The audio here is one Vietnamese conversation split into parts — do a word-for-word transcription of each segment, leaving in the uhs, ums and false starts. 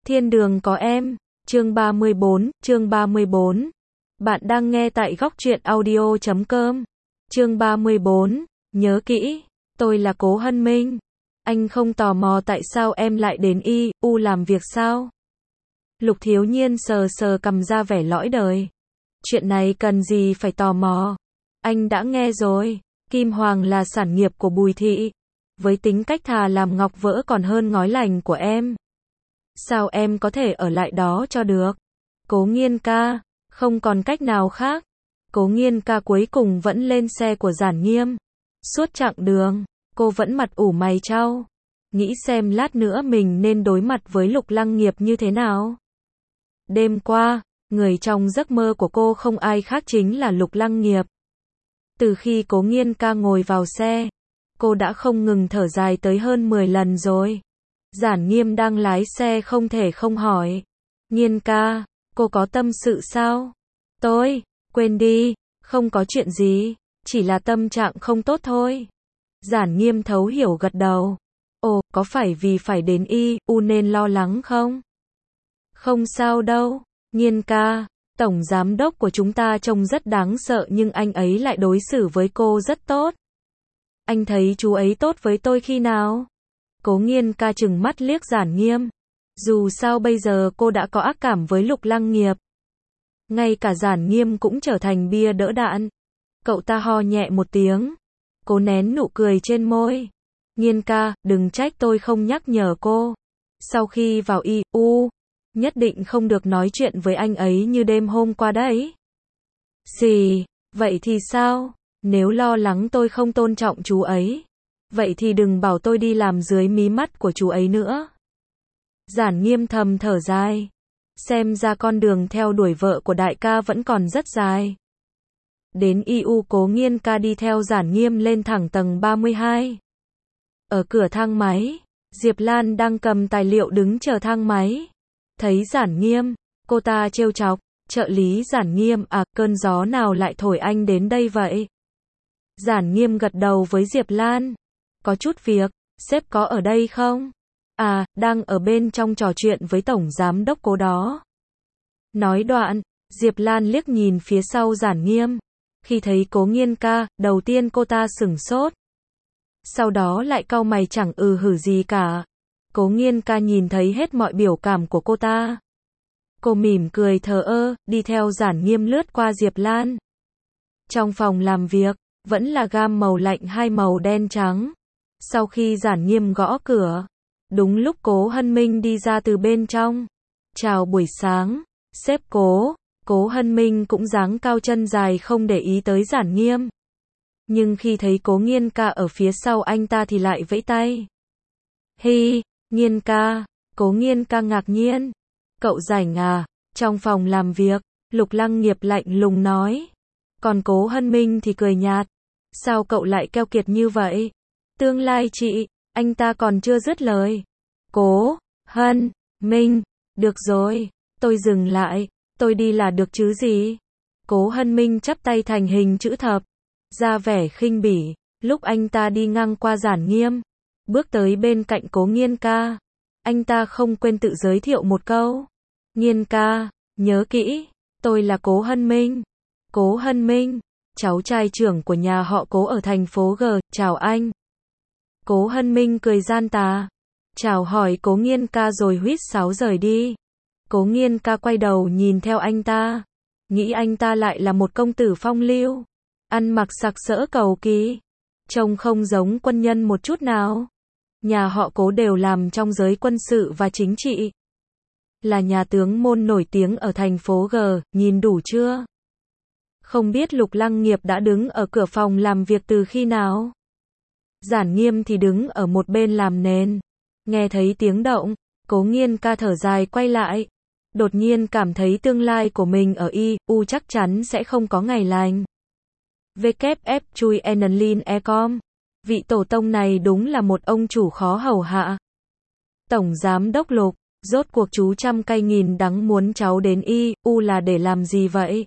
Thiên đường có em, chương ba mươi bốn, chương ba mươi bốn. Bạn đang nghe tại góc truyện audio chấm com. Chương ba mươi bốn, nhớ kỹ, tôi là Cố Hân Minh. Anh không tò mò tại sao em lại đến y u làm việc sao? Lục Thiếu Nhiên sờ sờ cằm ra vẻ lõi đời. Chuyện này cần gì phải tò mò? Anh đã nghe rồi, Kim Hoàng là sản nghiệp của Bùi Thị. Với tính cách thà làm ngọc vỡ còn hơn ngói lành của em. Sao em có thể ở lại đó cho được? Cố Nghiên ca, không còn cách nào khác. Cố Nghiên ca cuối cùng vẫn lên xe của Giản Nghiêm. Suốt chặng đường, cô vẫn mặt ủ mày chau. Nghĩ xem lát nữa mình nên đối mặt với Lục Lăng Nghiệp như thế nào. Đêm qua, người trong giấc mơ của cô không ai khác chính là Lục Lăng Nghiệp. Từ khi Cố Nghiên ca ngồi vào xe, cô đã không ngừng thở dài tới hơn mười lần rồi. Giản Nghiêm đang lái xe không thể không hỏi. Nghiên ca, cô có tâm sự sao? Tôi, quên đi, không có chuyện gì, chỉ là tâm trạng không tốt thôi. Giản Nghiêm thấu hiểu gật đầu. Ồ, có phải vì phải đến y u nên lo lắng không? Không sao đâu, Nghiên ca, tổng giám đốc của chúng ta trông rất đáng sợ nhưng anh ấy lại đối xử với cô rất tốt. Anh thấy chú ấy tốt với tôi khi nào? Cố Nghiên ca trừng mắt liếc Giản Nghiêm. Dù sao bây giờ cô đã có ác cảm với Lục Lăng Nghiệp. Ngay cả Giản Nghiêm cũng trở thành bia đỡ đạn. Cậu ta ho nhẹ một tiếng. Cố nén nụ cười trên môi. Nghiên ca, đừng trách tôi không nhắc nhở cô. Sau khi vào y u, nhất định không được nói chuyện với anh ấy như đêm hôm qua đấy. Gì? Vậy thì sao? Nếu lo lắng tôi không tôn trọng chú ấy, vậy thì đừng bảo tôi đi làm dưới mí mắt của chú ấy nữa. Giản Nghiêm thầm thở dài. Xem ra con đường theo đuổi vợ của đại ca vẫn còn rất dài. Đến i u Cố Nghiên ca đi theo Giản Nghiêm lên thẳng tầng ba mươi hai. Ở cửa thang máy, Diệp Lan đang cầm tài liệu đứng chờ thang máy. Thấy Giản Nghiêm, cô ta trêu chọc, trợ lý Giản Nghiêm, à, cơn gió nào lại thổi anh đến đây vậy? Giản Nghiêm gật đầu với Diệp Lan. Có chút việc, sếp có ở đây không? À, đang ở bên trong trò chuyện với tổng giám đốc Cố đó. Nói đoạn, Diệp Lan liếc nhìn phía sau Giản Nghiêm. Khi thấy Cố Nghiên ca, đầu tiên cô ta sửng sốt. Sau đó lại cau mày chẳng ừ hử gì cả. Cố Nghiên ca nhìn thấy hết mọi biểu cảm của cô ta. Cô mỉm cười thờ ơ, đi theo Giản Nghiêm lướt qua Diệp Lan. Trong phòng làm việc, vẫn là gam màu lạnh hai màu đen trắng. Sau khi Giản Nghiêm gõ cửa, đúng lúc Cố Hân Minh đi ra từ bên trong. Chào buổi sáng, sếp Cố. Cố Hân Minh cũng dáng cao chân dài không để ý tới Giản Nghiêm. Nhưng khi thấy Cố Nghiên ca ở phía sau anh ta thì lại vẫy tay. Hi, Nghiên ca. Cố Nghiên ca ngạc nhiên. Cậu rảnh à? Trong phòng làm việc, Lục Lăng Nghiệp lạnh lùng nói. Còn Cố Hân Minh thì cười nhạt. Sao cậu lại keo kiệt như vậy? Tương lai chị, anh ta còn chưa dứt lời. Cố Hân Minh, được rồi, tôi dừng lại, tôi đi là được chứ gì? Cố Hân Minh chắp tay thành hình chữ thập, ra vẻ khinh bỉ. Lúc anh ta đi ngang qua Giản Nghiêm, bước tới bên cạnh Cố Nghiên ca, anh ta không quên tự giới thiệu một câu. Nghiên ca, nhớ kỹ, tôi là Cố Hân Minh. Cố Hân Minh, cháu trai trưởng của nhà họ Cố ở thành phố G, chào anh. Cố Hân Minh cười gian tà, chào hỏi Cố Nghiên ca rồi huýt sáo rời đi. Cố Nghiên ca quay đầu nhìn theo anh ta, nghĩ anh ta lại là một công tử phong lưu, ăn mặc sặc sỡ cầu kỳ, trông không giống quân nhân một chút nào. Nhà họ Cố đều làm trong giới quân sự và chính trị, là nhà tướng môn nổi tiếng ở thành phố G, nhìn đủ chưa? Không biết Lục Lăng Nghiệp đã đứng ở cửa phòng làm việc từ khi nào? Giản Nghiêm thì đứng ở một bên làm nền. Nghe thấy tiếng động, Cố Nghiên ca thở dài quay lại. Đột nhiên cảm thấy tương lai của mình ở y u chắc chắn sẽ không có ngày lành. vê kép ép chui enlin ecom. Vị tổ tông này đúng là một ông chủ khó hầu hạ. Tổng giám đốc Lục, rốt cuộc chú trăm cây nghìn đắng muốn cháu đến y u là để làm gì vậy?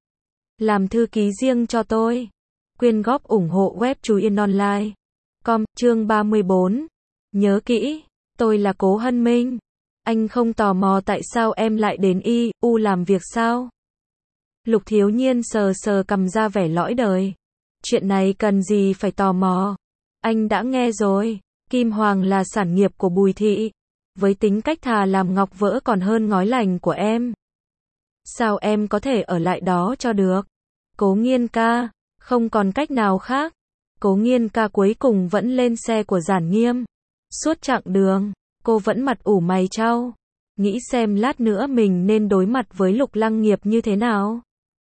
Làm thư ký riêng cho tôi. Quyên góp ủng hộ web Chú Yên Online. Com, chương ba mươi bốn. Nhớ kỹ, tôi là Cố Hân Minh. Anh không tò mò tại sao em lại đến i u làm việc sao? Lục Thiếu Nhiên sờ sờ cằm ra vẻ lõi đời. Chuyện này cần gì phải tò mò? Anh đã nghe rồi, Kim Hoàng là sản nghiệp của Bùi Thị. Với tính cách thà làm ngọc vỡ còn hơn ngói lành của em. Sao em có thể ở lại đó cho được? Cố Nghiên ca, không còn cách nào khác. Cố Nghiên ca cuối cùng vẫn lên xe của Giản Nghiêm. Suốt chặng đường, cô vẫn mặt ủ mày chau, nghĩ xem lát nữa mình nên đối mặt với Lục Lăng Nghiệp như thế nào.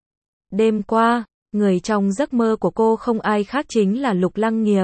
Đêm qua, người trong giấc mơ của cô không ai khác chính là Lục Lăng Nghiệp.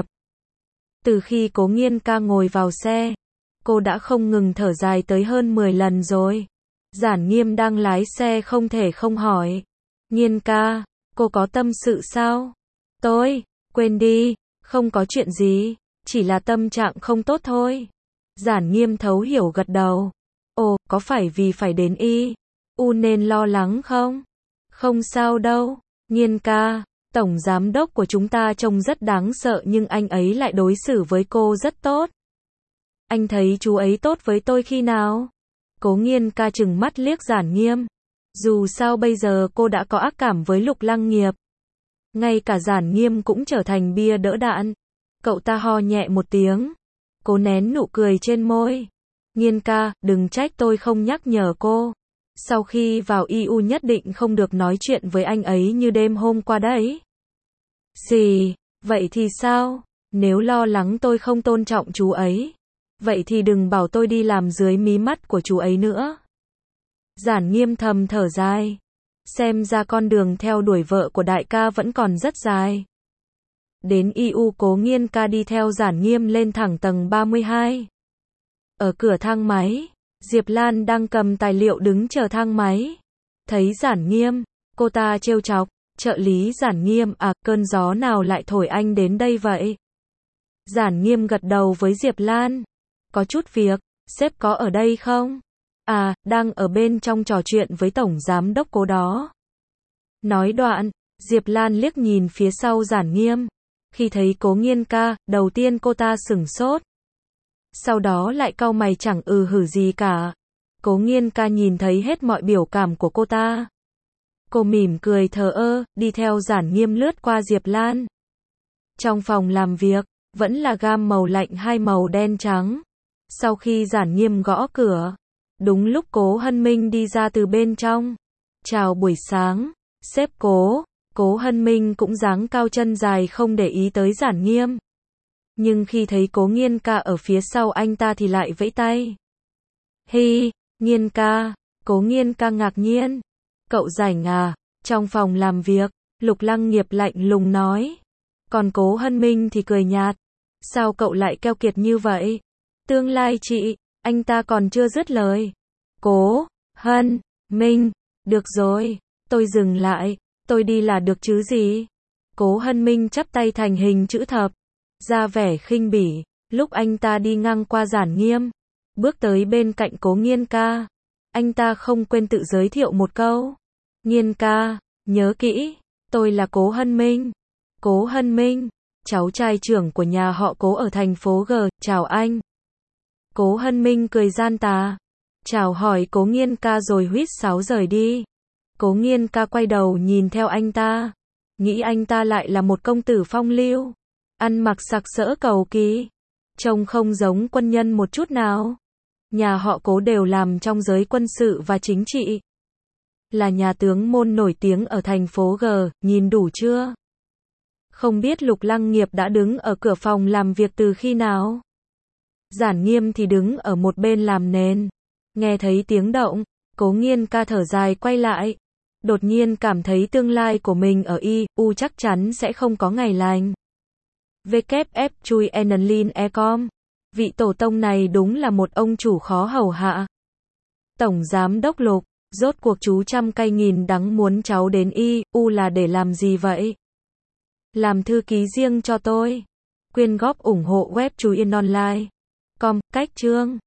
Từ khi Cố Nghiên ca ngồi vào xe, cô đã không ngừng thở dài tới hơn mười lần rồi. Giản Nghiêm đang lái xe không thể không hỏi. Nghiên ca, cô có tâm sự sao? Tôi, quên đi, không có chuyện gì, chỉ là tâm trạng không tốt thôi. Giản Nghiêm thấu hiểu gật đầu. Ồ, có phải vì phải đến y u nên lo lắng không? Không sao đâu, Nghiên ca, tổng giám đốc của chúng ta trông rất đáng sợ nhưng anh ấy lại đối xử với cô rất tốt. Anh thấy chú ấy tốt với tôi khi nào? Cố Nghiên ca trừng mắt liếc Giản Nghiêm. Dù sao bây giờ cô đã có ác cảm với Lục Lăng Nghiệp. Ngay cả Giản Nghiêm cũng trở thành bia đỡ đạn. Cậu ta ho nhẹ một tiếng. Cố nén nụ cười trên môi. Nghiên ca, đừng trách tôi không nhắc nhở cô. Sau khi vào i u nhất định không được nói chuyện với anh ấy như đêm hôm qua đấy. Gì? Vậy thì sao? Nếu lo lắng tôi không tôn trọng chú ấy, vậy thì đừng bảo tôi đi làm dưới mí mắt của chú ấy nữa. Giản Nghiêm thầm thở dài. Xem ra con đường theo đuổi vợ của đại ca vẫn còn rất dài. Đến i u, Cố Nghiên ca đi theo Giản Nghiêm lên thẳng tầng ba mươi hai. Ở cửa thang máy, Diệp Lan đang cầm tài liệu đứng chờ thang máy. Thấy Giản Nghiêm, cô ta trêu chọc, trợ lý Giản Nghiêm, à, cơn gió nào lại thổi anh đến đây vậy? Giản Nghiêm gật đầu với Diệp Lan. Có chút việc, sếp có ở đây không? À, đang ở bên trong trò chuyện với tổng giám đốc Cố đó. Nói đoạn, Diệp Lan liếc nhìn phía sau Giản Nghiêm. Khi thấy Cố Nghiên ca, đầu tiên cô ta sửng sốt. Sau đó lại cau mày chẳng ừ hử gì cả. Cố Nghiên ca nhìn thấy hết mọi biểu cảm của cô ta. Cô mỉm cười thờ ơ, đi theo Giản Nghiêm lướt qua Diệp Lan. Trong phòng làm việc, vẫn là gam màu lạnh hai màu đen trắng. Sau khi Giản Nghiêm gõ cửa, đúng lúc Cố Hân Minh đi ra từ bên trong. Chào buổi sáng, sếp Cố. Cố Hân Minh cũng dáng cao chân dài không để ý tới Giản Nghiêm. Nhưng khi thấy Cố Nghiên ca ở phía sau anh ta thì lại vẫy tay. Hi, Nghiên ca. Cố Nghiên ca ngạc nhiên. Cậu rảnh à? Trong phòng làm việc, Lục Lăng Nghiệp lạnh lùng nói. Còn Cố Hân Minh thì cười nhạt. Sao cậu lại keo kiệt như vậy? Tương lai chị, anh ta còn chưa dứt lời. Cố Hân Minh, được rồi, tôi dừng lại, tôi đi là được chứ gì? Cố Hân Minh chắp tay thành hình chữ thập, ra vẻ khinh bỉ. Lúc anh ta đi ngang qua Giản Nghiêm, bước tới bên cạnh Cố Nghiên ca, anh ta không quên tự giới thiệu một câu. Nghiên ca, nhớ kỹ, tôi là Cố Hân Minh. Cố Hân Minh, cháu trai trưởng của nhà họ Cố ở thành phố G, chào anh. Cố Hân Minh cười gian tà, chào hỏi Cố Nghiên ca rồi huýt sáo rời đi. Cố Nghiên ca quay đầu nhìn theo anh ta, nghĩ anh ta lại là một công tử phong lưu, ăn mặc sặc sỡ cầu kỳ, trông không giống quân nhân một chút nào. Nhà họ Cố đều làm trong giới quân sự và chính trị, là nhà tướng môn nổi tiếng ở thành phố G, nhìn đủ chưa? Không biết Lục Lăng Nghiệp đã đứng ở cửa phòng làm việc từ khi nào? Giản Nghiêm thì đứng ở một bên làm nền. Nghe thấy tiếng động, Cố Nghiên ca thở dài quay lại. Đột nhiên cảm thấy tương lai của mình ở i u chắc chắn sẽ không có ngày lành. vê kép ép chui Enlin Ecom. Vị tổ tông này đúng là một ông chủ khó hầu hạ. Tổng giám đốc Lục, rốt cuộc chú trăm cây nghìn đắng muốn cháu đến i u là để làm gì vậy? Làm thư ký riêng cho tôi. Quyên góp ủng hộ web Chú Yên Online. Com, cách chương.